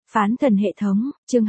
Phán thần hệ thống, chương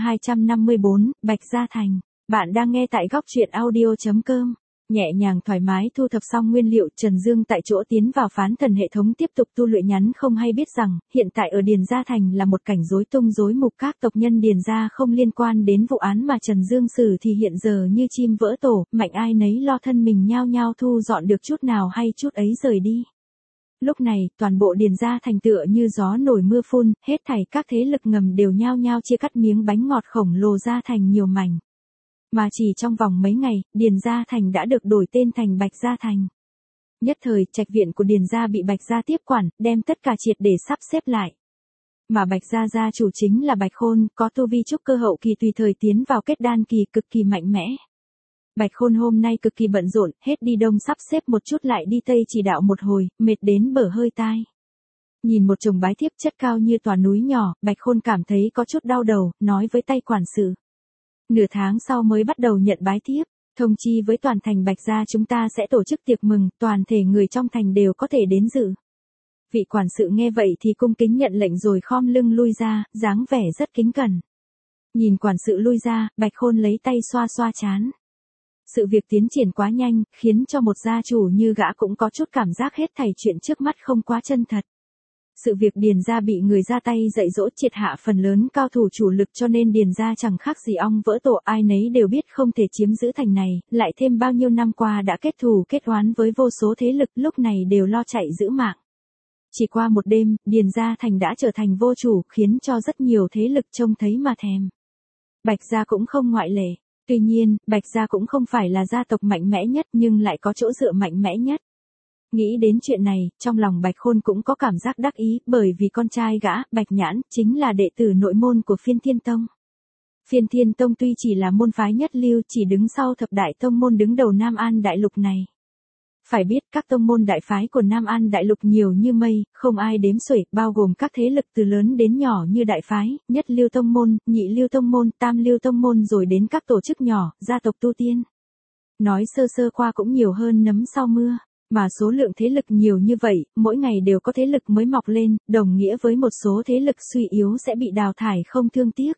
254, Bạch Gia Thành. Bạn đang nghe tại góc truyện audio.com. Nhẹ nhàng thoải mái thu thập xong nguyên liệu, Trần Dương tại chỗ tiến vào phán thần hệ thống tiếp tục tu luyện, nhắn không hay biết rằng, hiện tại ở Điền Gia Thành là một cảnh rối tung rối mục, các tộc nhân Điền Gia không liên quan đến vụ án mà Trần Dương xử thì hiện giờ như chim vỡ tổ, mạnh ai nấy lo thân mình, nhao nhao thu dọn được chút nào hay chút ấy rời đi. Lúc này, toàn bộ Điền Gia Thành tựa như gió nổi mưa phun, hết thảy các thế lực ngầm đều nhao nhao chia cắt miếng bánh ngọt khổng lồ ra thành nhiều mảnh. Mà chỉ trong vòng mấy ngày, Điền Gia Thành đã được đổi tên thành Bạch Gia Thành. Nhất thời, trạch viện của Điền Gia bị Bạch Gia tiếp quản, đem tất cả triệt để sắp xếp lại. Mà Bạch Gia gia chủ chính là Bạch Khôn, có tu vi trúc cơ hậu kỳ, tùy thời tiến vào kết đan kỳ, cực kỳ mạnh mẽ. Bạch Khôn hôm nay cực kỳ bận rộn, hết đi đông sắp xếp một chút lại đi tây chỉ đạo một hồi, mệt đến bở hơi tai. Nhìn một chồng bái thiếp chất cao như tòa núi nhỏ, Bạch Khôn cảm thấy có chút đau đầu, nói với tay quản sự. Nửa tháng sau mới bắt đầu nhận bái thiếp, thông chi với toàn thành Bạch Gia chúng ta sẽ tổ chức tiệc mừng, toàn thể người trong thành đều có thể đến dự. Vị quản sự nghe vậy thì cung kính nhận lệnh rồi khom lưng lui ra, dáng vẻ rất kính cẩn. Nhìn quản sự lui ra, Bạch Khôn lấy tay xoa xoa trán. Sự việc tiến triển quá nhanh, khiến cho một gia chủ như gã cũng có chút cảm giác hết thảy chuyện trước mắt không quá chân thật. Sự việc Điền Gia bị người ra tay dạy dỗ triệt hạ phần lớn cao thủ chủ lực, cho nên Điền Gia chẳng khác gì ong vỡ tổ, ai nấy đều biết không thể chiếm giữ thành này, lại thêm bao nhiêu năm qua đã kết thù kết oán với vô số thế lực, lúc này đều lo chạy giữ mạng. Chỉ qua một đêm, Điền Gia Thành đã trở thành vô chủ, khiến cho rất nhiều thế lực trông thấy mà thèm. Bạch Gia cũng không ngoại lệ. Tuy nhiên, Bạch Gia cũng không phải là gia tộc mạnh mẽ nhất nhưng lại có chỗ dựa mạnh mẽ nhất. Nghĩ đến chuyện này, trong lòng Bạch Khôn cũng có cảm giác đắc ý, bởi vì con trai gã, Bạch Nhãn, chính là đệ tử nội môn của Phiên Thiên Tông. Phiên Thiên Tông tuy chỉ là môn phái nhất lưu, chỉ đứng sau thập đại tông môn đứng đầu Nam An Đại Lục này. Phải biết các tông môn đại phái của Nam An Đại Lục nhiều như mây, không ai đếm xuể, bao gồm các thế lực từ lớn đến nhỏ như đại phái, nhất lưu tông môn, nhị lưu tông môn, tam lưu tông môn rồi đến các tổ chức nhỏ, gia tộc tu tiên. Nói sơ sơ qua cũng nhiều hơn nấm sau mưa, mà số lượng thế lực nhiều như vậy, mỗi ngày đều có thế lực mới mọc lên, đồng nghĩa với một số thế lực suy yếu sẽ bị đào thải không thương tiếc.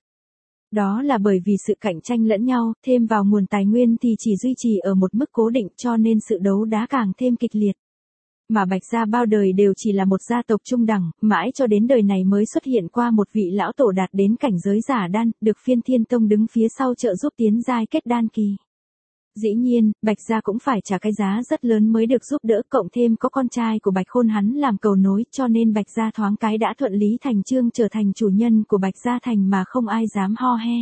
Đó là bởi vì sự cạnh tranh lẫn nhau, thêm vào nguồn tài nguyên thì chỉ duy trì ở một mức cố định, cho nên sự đấu đá càng thêm kịch liệt. Mà Bạch Gia bao đời đều chỉ là một gia tộc trung đẳng, mãi cho đến đời này mới xuất hiện qua một vị lão tổ đạt đến cảnh giới giả đan, được Phiên Thiên Tông đứng phía sau trợ giúp tiến giai kết đan kỳ. Dĩ nhiên, Bạch Gia cũng phải trả cái giá rất lớn mới được giúp đỡ, cộng thêm có con trai của Bạch Khôn hắn làm cầu nối, cho nên Bạch Gia thoáng cái đã thuận lý thành chương trở thành chủ nhân của Bạch Gia Thành mà không ai dám ho he.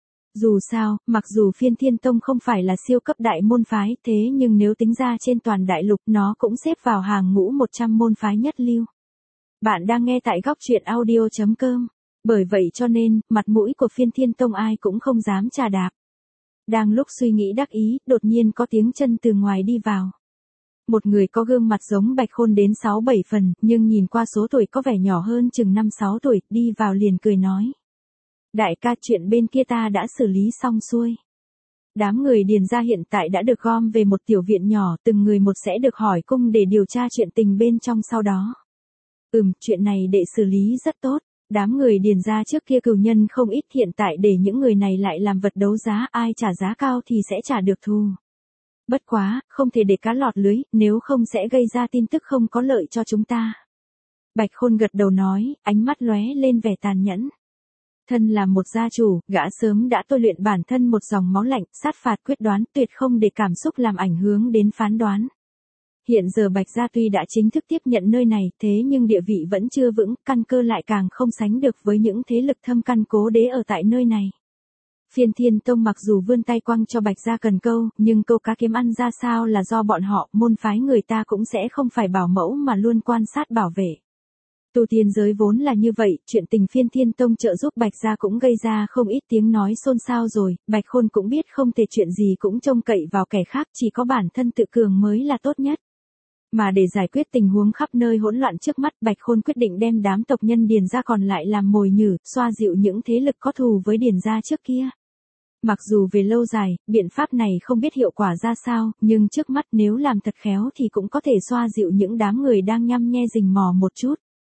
Dù sao, mặc dù Phiên Thiên Tông không phải là siêu cấp đại môn phái, thế nhưng nếu tính ra trên toàn đại lục nó cũng xếp vào hàng ngũ 100 môn phái nhất lưu. Bạn đang nghe tại góc truyện audio.com. Bởi vậy cho nên, mặt mũi của Phiên Thiên Tông ai cũng không dám chà đạp. Đang lúc suy nghĩ đắc ý, đột nhiên có tiếng chân từ ngoài đi vào. Một người có gương mặt giống Bạch Khôn đến 6-7 phần, nhưng nhìn qua số tuổi có vẻ nhỏ hơn chừng 5-6 tuổi, đi vào liền cười nói. Đại ca, chuyện bên kia ta đã xử lý xong xuôi. Đám người Điền Gia hiện tại đã được gom về một tiểu viện nhỏ, từng người một sẽ được hỏi cung để điều tra chuyện tình bên trong sau đó. Chuyện này đệ xử lý rất tốt. Đám người Điền Gia trước kia cừu nhân không ít, hiện tại để những người này lại làm vật đấu giá, ai trả giá cao thì sẽ trả được thù. Bất quá, không thể để cá lọt lưới, nếu không sẽ gây ra tin tức không có lợi cho chúng ta. Bạch Khôn gật đầu nói, ánh mắt lóe lên vẻ tàn nhẫn. Thân là một gia chủ, gã sớm đã tôi luyện bản thân một dòng máu lạnh, sát phạt quyết đoán, tuyệt không để cảm xúc làm ảnh hưởng đến phán đoán. Hiện giờ Bạch Gia tuy đã chính thức tiếp nhận nơi này, thế nhưng địa vị vẫn chưa vững, căn cơ lại càng không sánh được với những thế lực thâm căn cố đế ở tại nơi này. Phiên Thiên Tông mặc dù vươn tay quăng cho Bạch Gia cần câu, nhưng câu cá kiếm ăn ra sao là do bọn họ, môn phái người ta cũng sẽ không phải bảo mẫu mà luôn quan sát bảo vệ. Tu tiên giới vốn là như vậy, chuyện tình Phiên Thiên Tông trợ giúp Bạch Gia cũng gây ra không ít tiếng nói xôn xao rồi, Bạch Khôn cũng biết không thể chuyện gì cũng trông cậy vào kẻ khác, chỉ có bản thân tự cường mới là tốt nhất. Mà để giải quyết tình huống khắp nơi hỗn loạn trước mắt, Bạch Khôn quyết định đem đám tộc nhân Điền Gia còn lại làm mồi nhử, xoa dịu những thế lực có thù với Điền Gia trước kia. Mặc dù về lâu dài, biện pháp này không biết hiệu quả ra sao, nhưng trước mắt nếu làm thật khéo thì cũng có thể xoa dịu những đám người đang nhăm nhe rình mò một chút.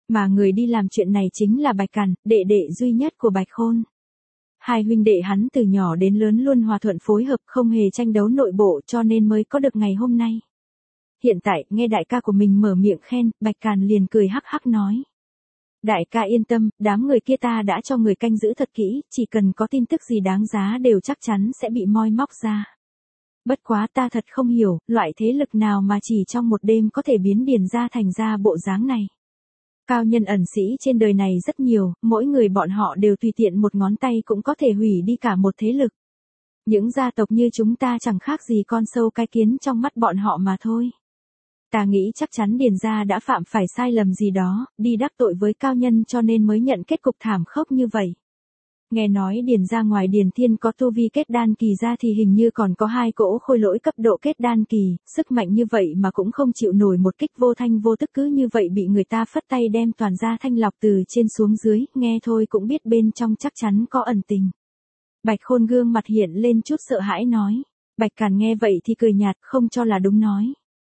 Mà người đi làm chuyện này chính là Bạch Càn, đệ đệ duy nhất của Bạch Khôn. Hai huynh đệ hắn từ nhỏ đến lớn luôn hòa thuận phối hợp, không hề tranh đấu nội bộ, cho nên mới có được ngày hôm nay. Hiện tại, nghe đại ca của mình mở miệng khen, Bạch Càn liền cười hắc hắc nói. Đại ca yên tâm, đám người kia ta đã cho người canh giữ thật kỹ, chỉ cần có tin tức gì đáng giá đều chắc chắn sẽ bị moi móc ra. Bất quá ta thật không hiểu, loại thế lực nào mà chỉ trong một đêm có thể biến Điền gia thành ra bộ dáng này. Cao nhân ẩn sĩ trên đời này rất nhiều, mỗi người bọn họ đều tùy tiện một ngón tay cũng có thể hủy đi cả một thế lực. Những gia tộc như chúng ta chẳng khác gì con sâu cái kiến trong mắt bọn họ mà thôi. Ta nghĩ chắc chắn Điền gia đã phạm phải sai lầm gì đó, đi đắc tội với cao nhân cho nên mới nhận kết cục thảm khốc như vậy. Nghe nói Điền gia ngoài Điền Thiên có tu vi kết đan kỳ ra thì hình như còn có 2 cỗ khôi lỗi cấp độ kết đan kỳ, sức mạnh như vậy mà cũng không chịu nổi một kích vô thanh vô tức, cứ như vậy bị người ta phất tay đem toàn gia thanh lọc từ trên xuống dưới, nghe thôi cũng biết bên trong chắc chắn có ẩn tình. Bạch Khôn gương mặt hiện lên chút sợ hãi nói. Bạch Càn nghe vậy thì cười nhạt, không cho là đúng nói.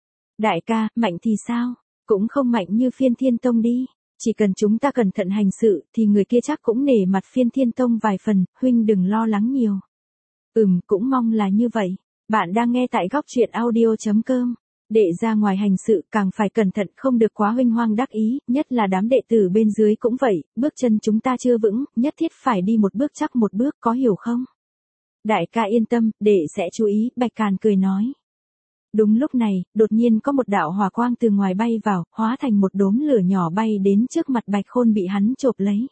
Đại ca, mạnh thì sao? Cũng không mạnh như Phiên Thiên Tông đi. Chỉ cần chúng ta cẩn thận hành sự, thì người kia chắc cũng nể mặt Phiên Thiên Tông vài phần, huynh đừng lo lắng nhiều. Cũng mong là như vậy. Bạn đang nghe tại góc truyện audio.com. Đệ ra ngoài hành sự càng phải cẩn thận, không được quá huênh hoang đắc ý, nhất là đám đệ tử bên dưới cũng vậy, bước chân chúng ta chưa vững, nhất thiết phải đi một bước chắc một bước, có hiểu không? Đại ca yên tâm, đệ sẽ chú ý, Bạch Càn cười nói. Đúng lúc này, đột nhiên có một đạo hỏa quang từ ngoài bay vào, hóa thành một đốm lửa nhỏ bay đến trước mặt Bạch Khôn bị hắn chộp lấy.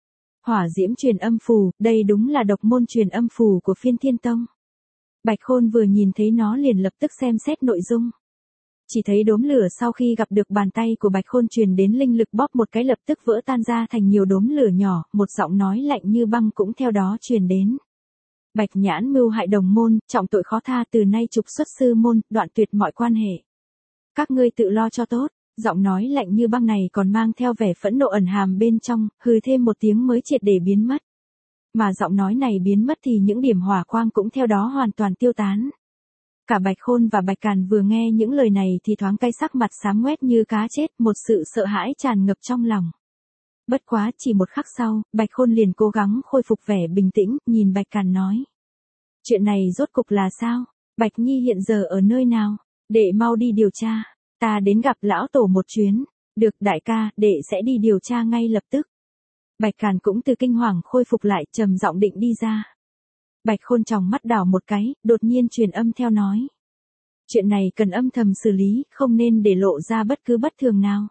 Hỏa diễm truyền âm phù, đây đúng là độc môn truyền âm phù của Phiên Thiên Tông. Bạch Khôn vừa nhìn thấy nó liền lập tức xem xét nội dung. Chỉ thấy đốm lửa sau khi gặp được bàn tay của Bạch Khôn truyền đến linh lực bóp một cái lập tức vỡ tan ra thành nhiều đốm lửa nhỏ, một giọng nói lạnh như băng cũng theo đó truyền đến. Bạch Nhãn mưu hại đồng môn, trọng tội khó tha, từ nay trục xuất sư môn, đoạn tuyệt mọi quan hệ. Các ngươi tự lo cho tốt. Giọng nói lạnh như băng này còn mang theo vẻ phẫn nộ ẩn hàm bên trong, hừ thêm một tiếng mới triệt để biến mất. Mà giọng nói này biến mất thì những điểm hỏa quang cũng theo đó hoàn toàn tiêu tán. Cả Bạch Khôn và Bạch Càn vừa nghe những lời này thì thoáng cái sắc mặt xám ngoét như cá chết, một sự sợ hãi tràn ngập trong lòng. Bất quá chỉ một khắc sau, Bạch Khôn liền cố gắng khôi phục vẻ bình tĩnh, nhìn Bạch Càn nói. Chuyện này rốt cục là sao? Bạch Nhi hiện giờ ở nơi nào? Đệ mau đi điều tra. Ta đến gặp lão tổ một chuyến. Được đại ca, đệ sẽ đi điều tra ngay lập tức. Bạch Càn cũng từ kinh hoàng khôi phục lại, trầm giọng định đi ra. Bạch Khôn tròng mắt đảo một cái, đột nhiên truyền âm theo nói. Chuyện này cần âm thầm xử lý, không nên để lộ ra bất cứ bất thường nào.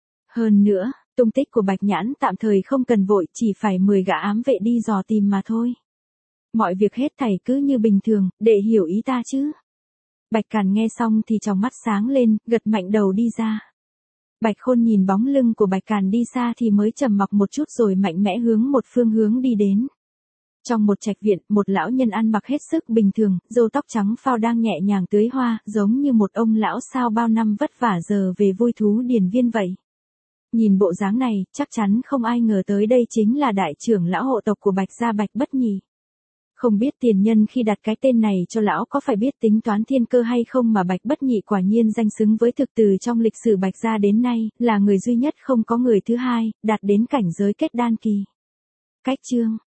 Hơn nữa, tung tích của Bạch Nhãn tạm thời không cần vội, chỉ phải 10 gã ám vệ đi dò tìm mà thôi. Mọi việc hết thảy cứ như bình thường, đệ hiểu ý ta chứ. Bạch Càn nghe xong thì trong mắt sáng lên, gật mạnh đầu đi ra. Bạch Khôn nhìn bóng lưng của Bạch Càn đi xa thì mới trầm mặc một chút rồi mạnh mẽ hướng một phương hướng đi đến. Trong một trạch viện, một lão nhân ăn mặc hết sức bình thường, râu tóc trắng phao đang nhẹ nhàng tưới hoa, giống như một ông lão sao bao năm vất vả giờ về vui thú điền viên vậy. Nhìn bộ dáng này, chắc chắn không ai ngờ tới đây chính là đại trưởng lão hộ tộc của Bạch gia Bạch Bất Nhị. Không biết tiền nhân khi đặt cái tên này cho lão có phải biết tính toán thiên cơ hay không, mà Bạch Bất Nhị quả nhiên danh xứng với thực, từ trong lịch sử Bạch gia đến nay, là người duy nhất không có người thứ hai, đạt đến cảnh giới kết đan kỳ. Cách chương